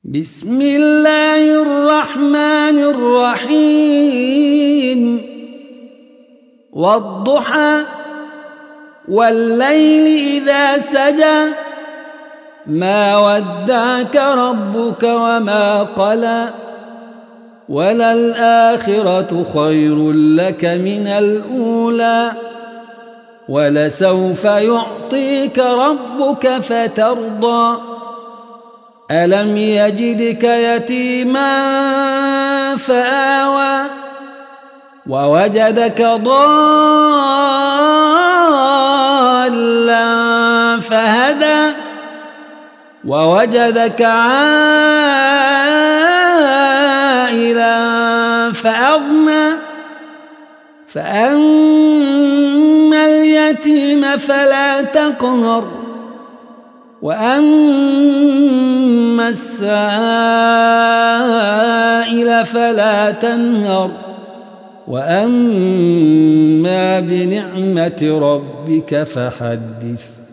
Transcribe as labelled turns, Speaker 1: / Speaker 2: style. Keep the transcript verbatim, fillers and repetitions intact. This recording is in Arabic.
Speaker 1: بسم الله الرحمن الرحيم والضحى والليل إذا سجى ما ودعك ربك وما قلى وللآخرة خير لك من الأولى ولسوف يعطيك ربك فترضى ألم يجدك يتيما فآوى ووجدك ضالا فهدى ووجدك عائلا فأغنى فأما اليتيم فلا تقهر وأما السائل فلا تنهر وأما بنعمة ربك فحدث.